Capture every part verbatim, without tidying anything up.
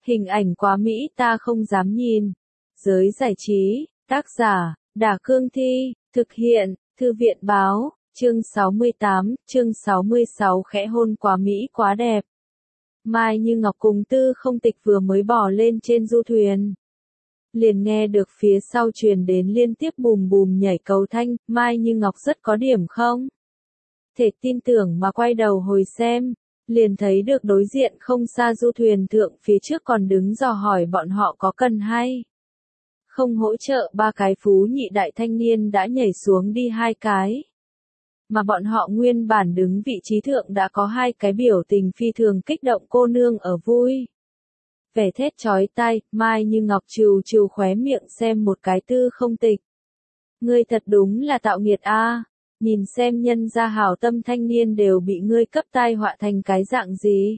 Hình ảnh quá mỹ ta không dám nhìn. Giới giải trí, tác giả, Đả Cương Thi, thực hiện, Thư viện Báo, chương sáu mươi tám, chương sáu mươi sáu khẽ hôn quá mỹ quá đẹp. Mai Như Ngọc cùng Tư Không Tịch vừa mới bỏ lên trên du thuyền. Liền nghe được phía sau truyền đến liên tiếp bùm bùm nhảy cầu thanh, Mai Như Ngọc rất có điểm không? Thể tin tưởng mà quay đầu hồi xem, liền thấy được đối diện không xa du thuyền thượng phía trước còn đứng dò hỏi bọn họ có cần hay không hỗ trợ. Ba cái phú nhị đại thanh niên đã nhảy xuống đi hai cái. Mà bọn họ nguyên bản đứng vị trí thượng đã có hai cái biểu tình phi thường kích động cô nương ở vui. Vẻ thét chói tai, Mai Như Ngọc trừ trừ khóe miệng xem một cái Tư Không Tịch. Ngươi thật đúng là tạo nghiệt a, nhìn xem nhân gia hảo tâm thanh niên đều bị ngươi cấp tai họa thành cái dạng gì.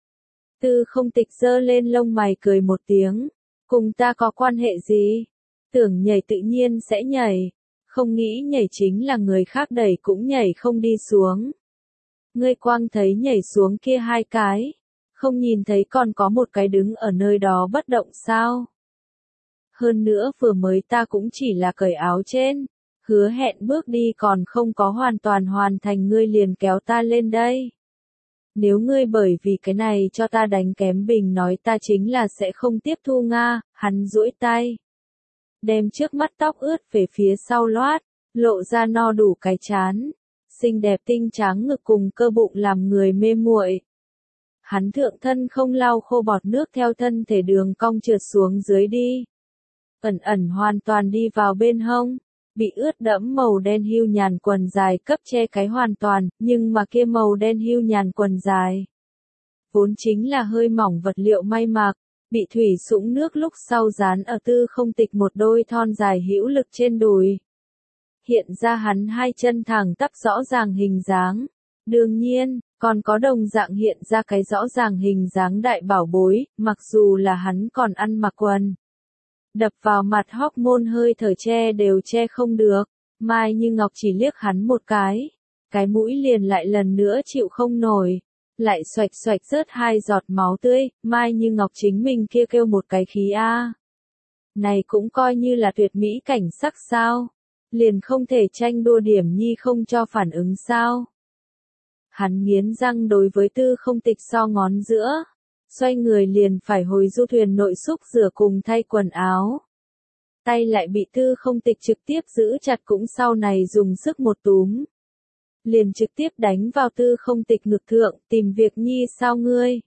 Tư Không Tịch giơ lên lông mày cười một tiếng, cùng ta có quan hệ gì? Tưởng nhảy tự nhiên sẽ nhảy, không nghĩ nhảy chính là người khác đẩy cũng nhảy không đi xuống. Ngươi quang thấy nhảy xuống kia hai cái, không nhìn thấy còn có một cái đứng ở nơi đó bất động sao? Hơn nữa vừa mới ta cũng chỉ là cởi áo trên, hứa hẹn bước đi còn không có hoàn toàn hoàn thành ngươi liền kéo ta lên đây. Nếu ngươi bởi vì cái này cho ta đánh kém bình nói ta chính là sẽ không tiếp thu Nga, hắn duỗi tay. Đem trước mắt tóc ướt về phía sau loát, lộ ra no đủ cái chán. Xinh đẹp tinh trắng ngực cùng cơ bụng làm người mê muội. Hắn thượng thân không lau khô bọt nước theo thân thể đường cong trượt xuống dưới đi. Ẩn ẩn hoàn toàn đi vào bên hông. Bị ướt đẫm màu đen hưu nhàn quần dài cấp che cái hoàn toàn, nhưng mà kia màu đen hưu nhàn quần dài. Vốn chính là hơi mỏng vật liệu may mặc, bị thủy sũng nước lúc sau dán ở Tư Không Tịch một đôi thon dài hữu lực trên đùi. Hiện ra hắn hai chân thẳng tắp rõ ràng hình dáng. Đương nhiên, còn có đồng dạng hiện ra cái rõ ràng hình dáng đại bảo bối, mặc dù là hắn còn ăn mặc quần. Đập vào mặt hormone hơi thở che đều che không được, Mai Như Ngọc chỉ liếc hắn một cái, cái mũi liền lại lần nữa chịu không nổi, lại xoạch xoạch rớt hai giọt máu tươi, Mai Như Ngọc chính mình kia kêu một cái khí a. Này cũng coi như là tuyệt mỹ cảnh sắc sao, liền không thể tranh đua điểm nhi không cho phản ứng sao. Hắn nghiến răng đối với Tư Không Tịch so ngón giữa. Xoay người liền phải hồi du thuyền nội xúc rửa cùng thay quần áo. Tay lại bị Tư Không Tịch trực tiếp giữ chặt cũng sau này dùng sức một túm. Liền trực tiếp đánh vào Tư Không Tịch ngực thượng, tìm việc nhi sao ngươi.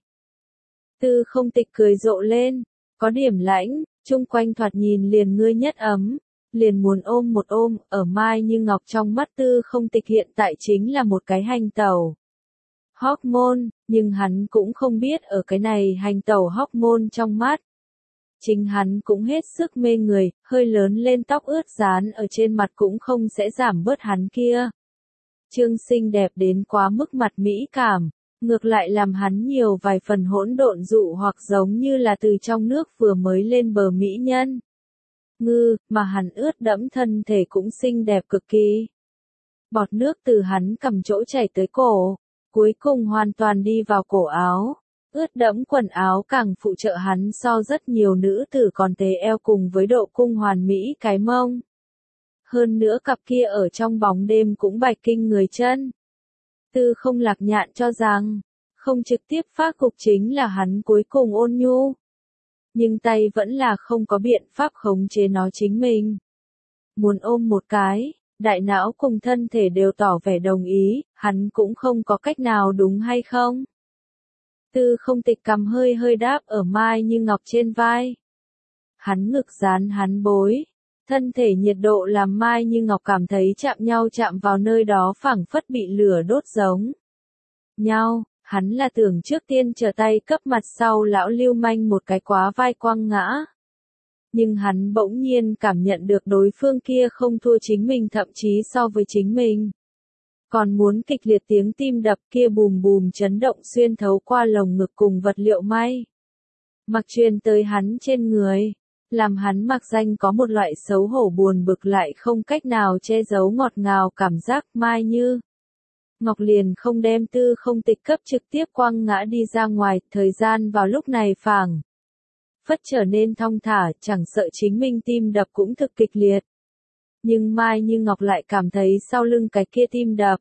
Tư Không Tịch cười rộ lên, có điểm lãnh, chung quanh thoạt nhìn liền ngươi nhất ấm, liền muốn ôm một ôm, ở Mai Như Ngọc trong mắt Tư Không Tịch hiện tại chính là một cái hành tẩu. Hormone, nhưng hắn cũng không biết ở cái này hành tẩu hormone trong mắt. Chính hắn cũng hết sức mê người, hơi lớn lên tóc ướt dán ở trên mặt cũng không sẽ giảm bớt hắn kia. Trương xinh đẹp đến quá mức mặt mỹ cảm, ngược lại làm hắn nhiều vài phần hỗn độn dụ hoặc giống như là từ trong nước vừa mới lên bờ mỹ nhân. Ngư, mà hắn ướt đẫm thân thể cũng xinh đẹp cực kỳ. Bọt nước từ hắn cầm chỗ chảy tới cổ. Cuối cùng hoàn toàn đi vào cổ áo, ướt đẫm quần áo càng phụ trợ hắn so rất nhiều nữ tử còn tế eo cùng với độ cung hoàn mỹ cái mông. Hơn nữa cặp kia ở trong bóng đêm cũng bạch kinh người chân. Tư Không Lạc Nhạn cho rằng, không trực tiếp phát cục chính là hắn cuối cùng ôn nhu. Nhưng tay vẫn là không có biện pháp khống chế nó chính mình. Muốn ôm một cái. Đại não cùng thân thể đều tỏ vẻ đồng ý, hắn cũng không có cách nào đúng hay không. Tư Không Tịch cầm hơi hơi đáp ở Mai Như Ngọc trên vai. Hắn ngực dán hắn bối, thân thể nhiệt độ làm Mai Như Ngọc cảm thấy chạm nhau chạm vào nơi đó phảng phất bị lửa đốt giống. Nhau, hắn là tưởng trước tiên trở tay cấp mặt sau lão lưu manh một cái quá vai quăng ngã. Nhưng hắn bỗng nhiên cảm nhận được đối phương kia không thua chính mình thậm chí so với chính mình. Còn muốn kịch liệt tiếng tim đập kia bùm bùm chấn động xuyên thấu qua lồng ngực cùng vật liệu may. Mặc truyền tới hắn trên người, làm hắn mặc danh có một loại xấu hổ buồn bực lại không cách nào che giấu ngọt ngào cảm giác Mai Như. Ngọc liền không đem Tư Không Tịch cấp trực tiếp quăng ngã đi ra ngoài, thời gian vào lúc này phảng phất trở nên thong thả, chẳng sợ chính mình tim đập cũng thực kịch liệt. Nhưng Mai Như Ngọc lại cảm thấy sau lưng cái kia tim đập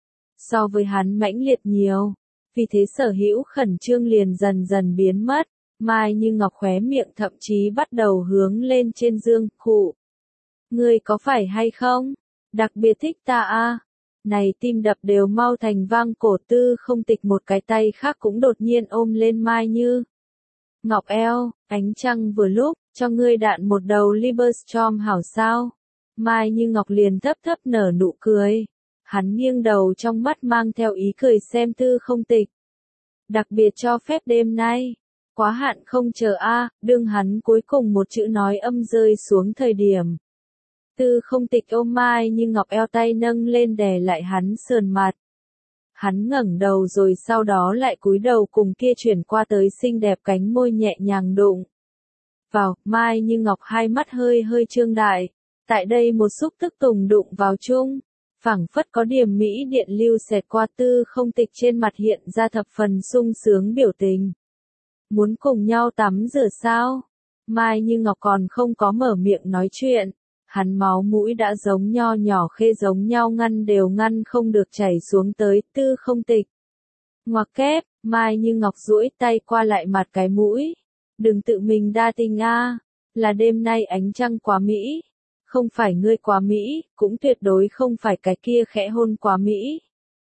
so với hắn mãnh liệt nhiều, vì thế sở hữu khẩn trương liền dần dần biến mất. Mai Như Ngọc khóe miệng thậm chí bắt đầu hướng lên trên dương, khụ. Ngươi có phải hay không? Đặc biệt thích ta a. Này tim đập đều mau thành vang cổ Tư Không Tịch một cái tay khác cũng đột nhiên ôm lên Mai Như Ngọc eo, ánh trăng vừa lúc, cho ngươi đạn một đầu Liberstorm hảo sao. Mai Như Ngọc liền thấp thấp nở nụ cười. Hắn nghiêng đầu trong mắt mang theo ý cười xem Tư Không Tịch. Đặc biệt cho phép đêm nay. Quá hạn không chờ a, đương hắn cuối cùng một chữ nói âm rơi xuống thời điểm. Tư Không Tịch ôm Mai Như Ngọc eo tay nâng lên đè lại hắn sườn mặt. Hắn ngẩng đầu rồi sau đó lại cúi đầu cùng kia chuyển qua tới xinh đẹp cánh môi nhẹ nhàng đụng vào. Mai Như Ngọc hai mắt hơi hơi trương đại. Tại đây một xúc tức tùng đụng vào chung, phảng phất có điểm mỹ điện lưu xẹt qua. Tư Không Tịch trên mặt hiện ra thập phần sung sướng biểu tình. Muốn cùng nhau tắm rửa sao? Mai Như Ngọc còn không có mở miệng nói chuyện. Hắn máu mũi đã giống nho nhỏ khê giống nhau ngăn đều ngăn không được chảy xuống tới. Tư Không Tịch ngoặc kép, Mai Như Ngọc duỗi tay qua lại mặt cái mũi. Đừng tự mình đa tình a, là đêm nay ánh trăng quá mỹ. Không phải ngươi quá mỹ, cũng tuyệt đối không phải cái kia khẽ hôn quá mỹ.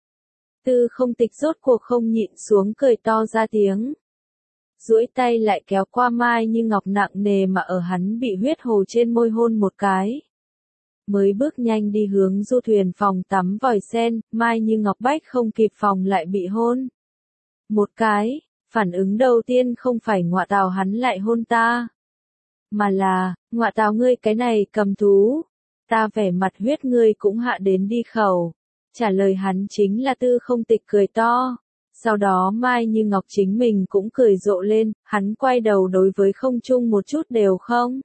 Tư Không Tịch rốt cuộc không nhịn xuống cười to ra tiếng. Duỗi tay lại kéo qua Mai Như Ngọc nặng nề mà ở hắn bị huyết hồ trên môi hôn một cái. Mới bước nhanh đi hướng du thuyền phòng tắm vòi sen, Mai Như Ngọc bách không kịp phòng lại bị hôn. Một cái, phản ứng đầu tiên không phải ngọa tào hắn lại hôn ta. Mà là, ngọa tào ngươi cái này cầm thú. Ta vẻ mặt huyết ngươi cũng hạ đến đi khẩu. Trả lời hắn chính là Tư Không Tịch cười to. Sau đó Mai Như Ngọc chính mình cũng cười rộ lên, hắn quay đầu đối với không trung một chút đều không.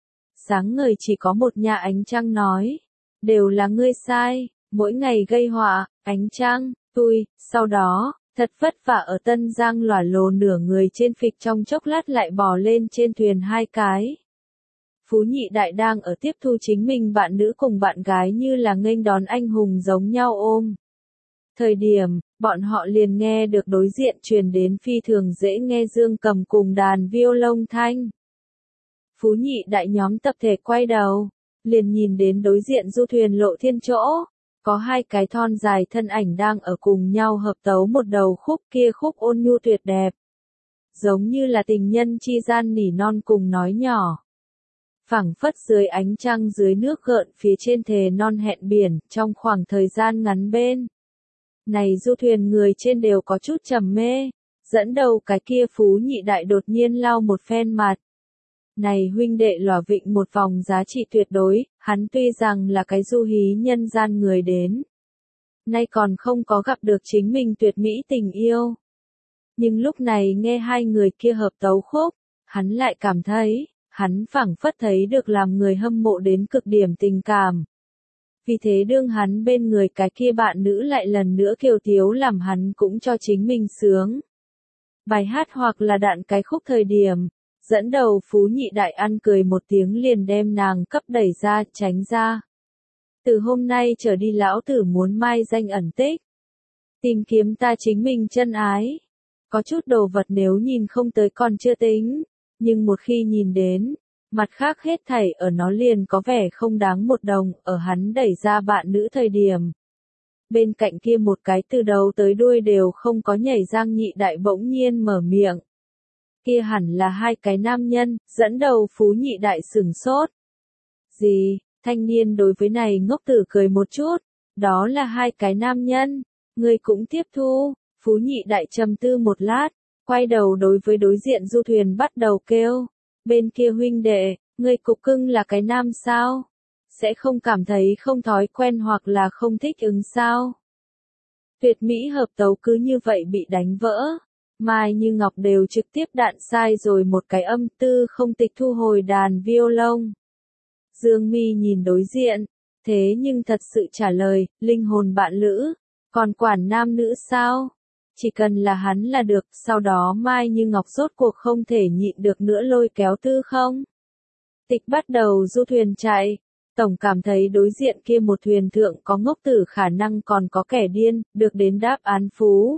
Sáng ngời chỉ có một nhà ánh trăng nói. Đều là ngươi sai, mỗi ngày gây họa, ánh trăng, tui, sau đó, thật vất vả ở Tân Giang lỏa lồ nửa người trên phịch trong chốc lát lại bò lên trên thuyền hai cái. Phú Nhị Đại đang ở tiếp thu chính mình bạn nữ cùng bạn gái như là nghênh đón anh hùng giống nhau ôm. Thời điểm, bọn họ liền nghe được đối diện truyền đến phi thường dễ nghe dương cầm cùng đàn violon thanh. Phú Nhị Đại nhóm tập thể quay đầu, liền nhìn đến đối diện du thuyền Lộ Thiên chỗ, có hai cái thon dài thân ảnh đang ở cùng nhau hợp tấu một đầu khúc, kia khúc ôn nhu tuyệt đẹp. Giống như là tình nhân chi gian nỉ non cùng nói nhỏ. Phảng phất dưới ánh trăng dưới nước gợn phía trên thề non hẹn biển, trong khoảng thời gian ngắn bên. Này du thuyền người trên đều có chút trầm mê, dẫn đầu cái kia Phú Nhị Đại đột nhiên lau một phen mặt. Này huynh đệ lòa vịnh một vòng giá trị tuyệt đối, hắn tuy rằng là cái du hí nhân gian người đến. Nay còn không có gặp được chính mình tuyệt mỹ tình yêu. Nhưng lúc này nghe hai người kia hợp tấu khúc, hắn lại cảm thấy, hắn phảng phất thấy được làm người hâm mộ đến cực điểm tình cảm. Vì thế đương hắn bên người cái kia bạn nữ lại lần nữa kiều thiếu làm hắn cũng cho chính mình sướng. Bài hát hoặc là đạn cái khúc thời điểm, dẫn đầu Phú Nhị Đại ăn cười một tiếng liền đem nàng cấp đẩy ra, tránh ra. Từ hôm nay trở đi lão tử muốn mai danh ẩn tích. Tìm kiếm ta chính mình chân ái. Có chút đồ vật nếu nhìn không tới còn chưa tính, nhưng một khi nhìn đến, mặt khác hết thảy ở nó liền có vẻ không đáng một đồng, ở hắn đẩy ra bạn nữ thời điểm. Bên cạnh kia một cái từ đầu tới đuôi đều không có nhảy Giang Nhị Đại bỗng nhiên mở miệng. Kia hẳn là hai cái nam nhân, dẫn đầu Phú Nhị Đại sửng sốt. Gì, thanh niên đối với này ngốc tử cười một chút, đó là hai cái nam nhân, người cũng tiếp thu, Phú Nhị Đại trầm tư một lát, quay đầu đối với đối diện du thuyền bắt đầu kêu, bên kia huynh đệ, người cục cưng là cái nam sao? Sẽ không cảm thấy không thói quen hoặc là không thích ứng sao? Tuyệt mỹ hợp tấu cứ như vậy bị đánh vỡ. Mai Như Ngọc đều trực tiếp đạn sai rồi một cái âm. Tư Không Tịch thu hồi đàn violon. Dương Mi nhìn đối diện, thế nhưng thật sự trả lời, linh hồn bạn lữ, còn quản nam nữ sao? Chỉ cần là hắn là được, sau đó Mai Như Ngọc rốt cuộc không thể nhịn được nữa lôi kéo Tư Không Tịch bắt đầu du thuyền chạy. Tổng cảm thấy đối diện kia một thuyền thượng có ngốc tử khả năng còn có kẻ điên, được đến đáp án phú.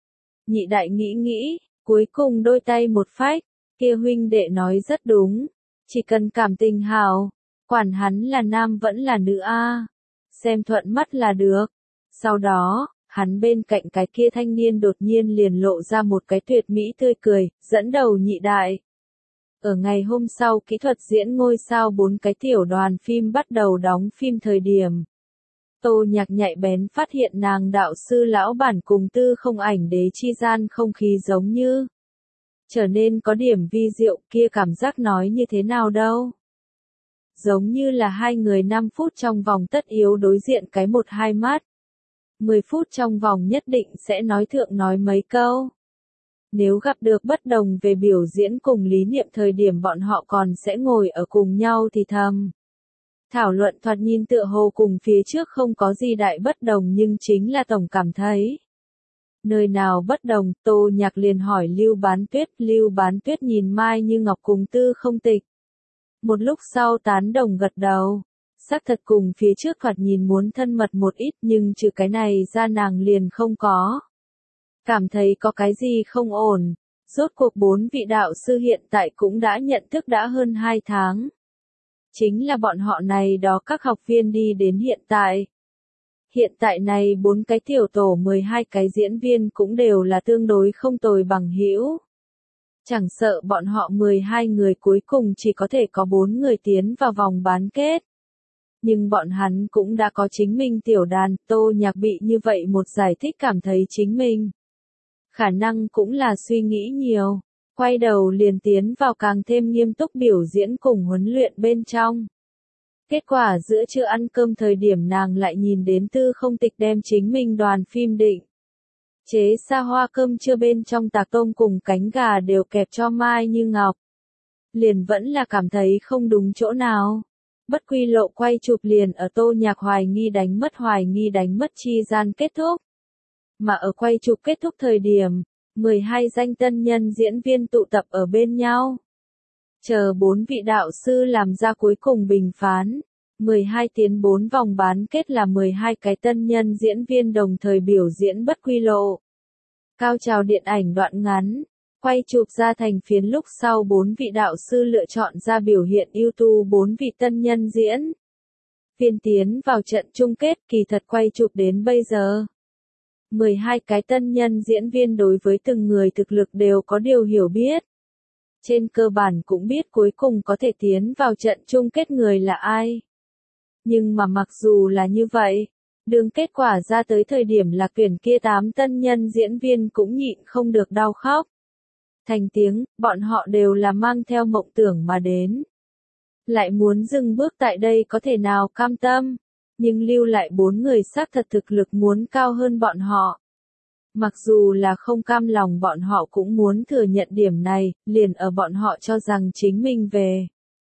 Nhị đại nghĩ nghĩ, cuối cùng đôi tay một phách, kia huynh đệ nói rất đúng. Chỉ cần cảm tình hào, quản hắn là nam vẫn là nữ a, xem thuận mắt là được. Sau đó, hắn bên cạnh cái kia thanh niên đột nhiên liền lộ ra một cái tuyệt mỹ tươi cười, dẫn đầu nhị đại. Ở ngày hôm sau kỹ thuật diễn ngôi sao bốn cái tiểu đoàn phim bắt đầu đóng phim thời điểm. Tô Nhạc nhạy bén phát hiện nàng đạo sư lão bản cùng Tư Không Ảnh đế chi gian không khí giống như trở nên có điểm vi diệu, kia cảm giác nói như thế nào đâu. Giống như là hai người năm phút trong vòng tất yếu đối diện cái một hai mắt. mười phút trong vòng nhất định sẽ nói thượng nói mấy câu. Nếu gặp được bất đồng về biểu diễn cùng lý niệm thời điểm bọn họ còn sẽ ngồi ở cùng nhau thì thầm. Thảo luận thoạt nhìn tựa hồ cùng phía trước không có gì đại bất đồng nhưng chính là tổng cảm thấy. Nơi nào bất đồng, Tô Nhạc liền hỏi Lưu Bán Tuyết, Lưu Bán Tuyết nhìn Mai Như Ngọc cùng Tư Không Tịch. Một lúc sau tán đồng gật đầu. Xác thật cùng phía trước thoạt nhìn muốn thân mật một ít nhưng trừ cái này ra nàng liền không có. Cảm thấy có cái gì không ổn. Rốt cuộc bốn vị đạo sư hiện tại cũng đã nhận thức đã hơn hai tháng. Chính là bọn họ này đó các học viên đi đến hiện tại. Hiện tại này bốn cái tiểu tổ mười hai cái diễn viên cũng đều là tương đối không tồi bằng hữu. Chẳng sợ bọn họ mười hai người cuối cùng chỉ có thể có bốn người tiến vào vòng bán kết. Nhưng bọn hắn cũng đã có chính mình tiểu đàn, Tô Nhạc bị như vậy một giải thích cảm thấy chính mình. Khả năng cũng là suy nghĩ nhiều, quay đầu liền tiến vào càng thêm nghiêm túc biểu diễn cùng huấn luyện bên trong. Kết quả giữa trưa ăn cơm thời điểm nàng lại nhìn đến Tư Không Tịch đem chính mình đoàn phim định. Chế xa hoa cơm trưa bên trong tạc tôm cùng cánh gà đều kẹp cho Mai Như Ngọc. Liền vẫn là cảm thấy không đúng chỗ nào. Bất quy lộ quay chụp liền ở Tô Nhạc hoài nghi đánh mất hoài nghi đánh mất chi gian kết thúc. Mà ở quay chụp kết thúc thời điểm, mười hai danh tân nhân diễn viên tụ tập ở bên nhau. Chờ bốn vị đạo sư làm ra cuối cùng bình phán. mười hai tiến bốn vòng bán kết là mười hai cái tân nhân diễn viên đồng thời biểu diễn bất quy lộ. Cao trào điện ảnh đoạn ngắn. Quay chụp ra thành phiến lúc sau bốn vị đạo sư lựa chọn ra biểu hiện ưu tú bốn vị tân nhân diễn. Viên tiến vào trận chung kết kỳ thật quay chụp đến bây giờ. mười hai cái tân nhân diễn viên đối với từng người thực lực đều có điều hiểu biết. Trên cơ bản cũng biết cuối cùng có thể tiến vào trận chung kết người là ai. Nhưng mà mặc dù là như vậy, đường kết quả ra tới thời điểm là tuyển kia tám tân nhân diễn viên cũng nhịn không được đau khóc. Thành tiếng, bọn họ đều là mang theo mộng tưởng mà đến. Lại muốn dừng bước tại đây có thể nào cam tâm, nhưng lưu lại bốn người xác thật thực lực muốn cao hơn bọn họ. Mặc dù là không cam lòng bọn họ cũng muốn thừa nhận điểm này, liền ở bọn họ cho rằng chính mình về.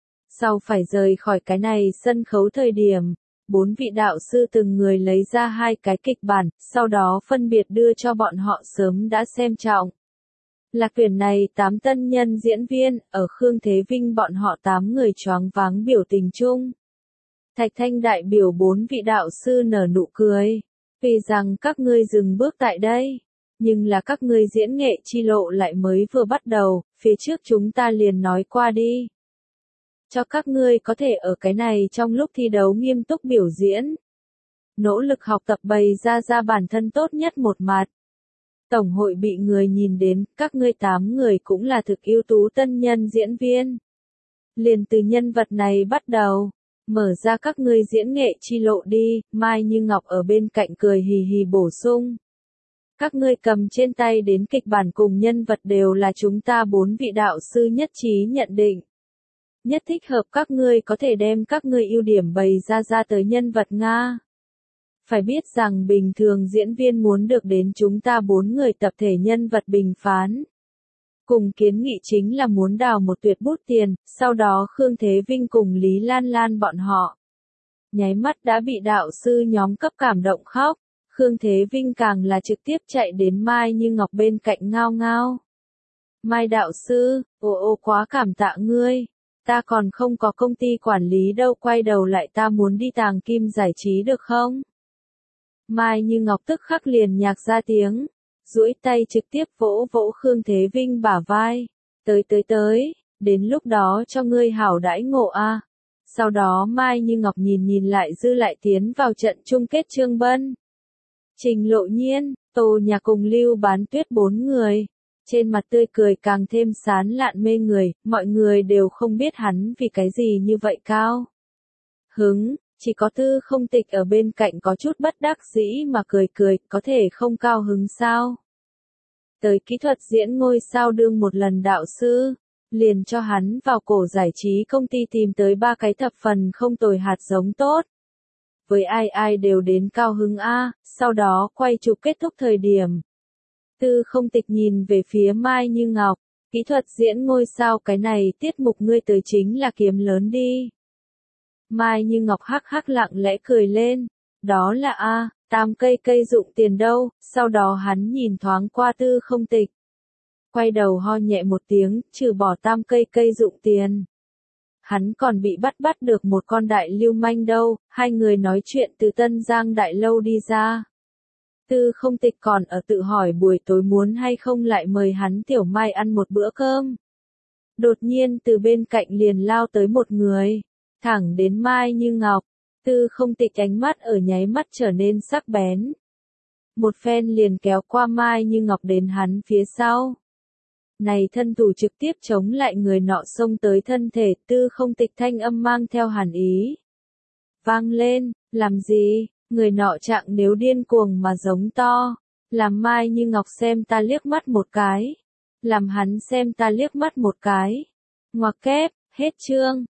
Sau phải rời khỏi cái này sân khấu thời điểm, bốn vị đạo sư từng người lấy ra hai cái kịch bản, sau đó phân biệt đưa cho bọn họ sớm đã xem trọng. Là tuyển này tám tân nhân diễn viên, ở Khương Thế Vinh bọn họ tám người choáng váng biểu tình chung. Thạch Thanh đại biểu bốn vị đạo sư nở nụ cười. Vì rằng các ngươi dừng bước tại đây, nhưng là các ngươi diễn nghệ chi lộ lại mới vừa bắt đầu, phía trước chúng ta liền nói qua đi. Cho các ngươi có thể ở cái này trong lúc thi đấu nghiêm túc biểu diễn. Nỗ lực học tập bày ra ra bản thân tốt nhất một mặt. Tổng hội bị người nhìn đến, các ngươi tám người cũng là thực ưu tú tân nhân diễn viên. Liền từ nhân vật này bắt đầu, mở ra các ngươi diễn nghệ chi lộ đi, Mai Như Ngọc ở bên cạnh cười hì hì bổ sung. Các ngươi cầm trên tay đến kịch bản cùng nhân vật đều là chúng ta bốn vị đạo sư nhất trí nhận định. Nhất thích hợp các ngươi có thể đem các ngươi ưu điểm bày ra ra tới nhân vật Nga. Phải biết rằng bình thường diễn viên muốn được đến chúng ta bốn người tập thể nhân vật bình phán. Cùng kiến nghị chính là muốn đào một tuyệt bút tiền, sau đó Khương Thế Vinh cùng Lý Lan Lan bọn họ. Nháy mắt đã bị đạo sư nhóm cấp cảm động khóc. Khương Thế Vinh càng là trực tiếp chạy đến Mai Như Ngọc bên cạnh ngao ngao. Mai đạo sư, ồ ồ quá cảm tạ ngươi. Ta còn không có công ty quản lý đâu, quay đầu lại ta muốn đi Tàng Kim giải trí được không? Mai Như Ngọc tức khắc liền nhạc ra tiếng, duỗi tay trực tiếp vỗ vỗ Khương Thế Vinh bả vai. Tới tới tới, đến lúc đó cho ngươi hảo đãi ngộ a. Sau đó Mai Như Ngọc nhìn nhìn lại dư lại tiến vào trận chung kết Trương Bân, Trình Lộ Nhiên, Tô Nhạc cùng Lưu Bán Tuyết bốn người. Trên mặt tươi cười càng thêm sán lạn mê người, mọi người đều không biết hắn vì cái gì như vậy cao hứng, chỉ có Tư Không Tịch ở bên cạnh có chút bất đắc dĩ mà cười cười, có thể không cao hứng sao? Tới kỹ thuật diễn ngôi sao đương một lần đạo sư, liền cho hắn vào cổ giải trí công ty tìm tới ba cái thập phần không tồi hạt giống tốt. Với ai ai đều đến cao hứng a, sau đó quay chụp kết thúc thời điểm. Tư Không Tịch nhìn về phía Mai Như Ngọc, kỹ thuật diễn ngôi sao cái này tiết mục ngươi tới chính là kiếm lớn đi. Mai Như Ngọc hắc hắc lặng lẽ cười lên, đó là a, tam cây cây dụng tiền đâu, sau đó hắn nhìn thoáng qua Tư Không Tịch. Quay đầu ho nhẹ một tiếng, trừ bỏ tam cây cây dụng tiền. Hắn còn bị bắt bắt được một con đại lưu manh đâu, hai người nói chuyện từ Tân Giang Đại Lâu đi ra. Tư Không Tịch còn ở tự hỏi buổi tối muốn hay không lại mời hắn Tiểu Mai ăn một bữa cơm. Đột nhiên từ bên cạnh liền lao tới một người, thẳng đến Mai Như Ngọc. Tư Không Tịch ánh mắt ở nháy mắt trở nên sắc bén. Một phen liền kéo qua Mai Như Ngọc đến hắn phía sau. Này thân thủ trực tiếp chống lại người nọ xông tới thân thể, Tư Không Tịch thanh âm mang theo hàn ý. Vang lên, làm gì, người nọ trạng nếu điên cuồng mà giống to. Làm Mai Như Ngọc xem ta liếc mắt một cái. Làm hắn xem ta liếc mắt một cái. Ngoặc kép, hết chương.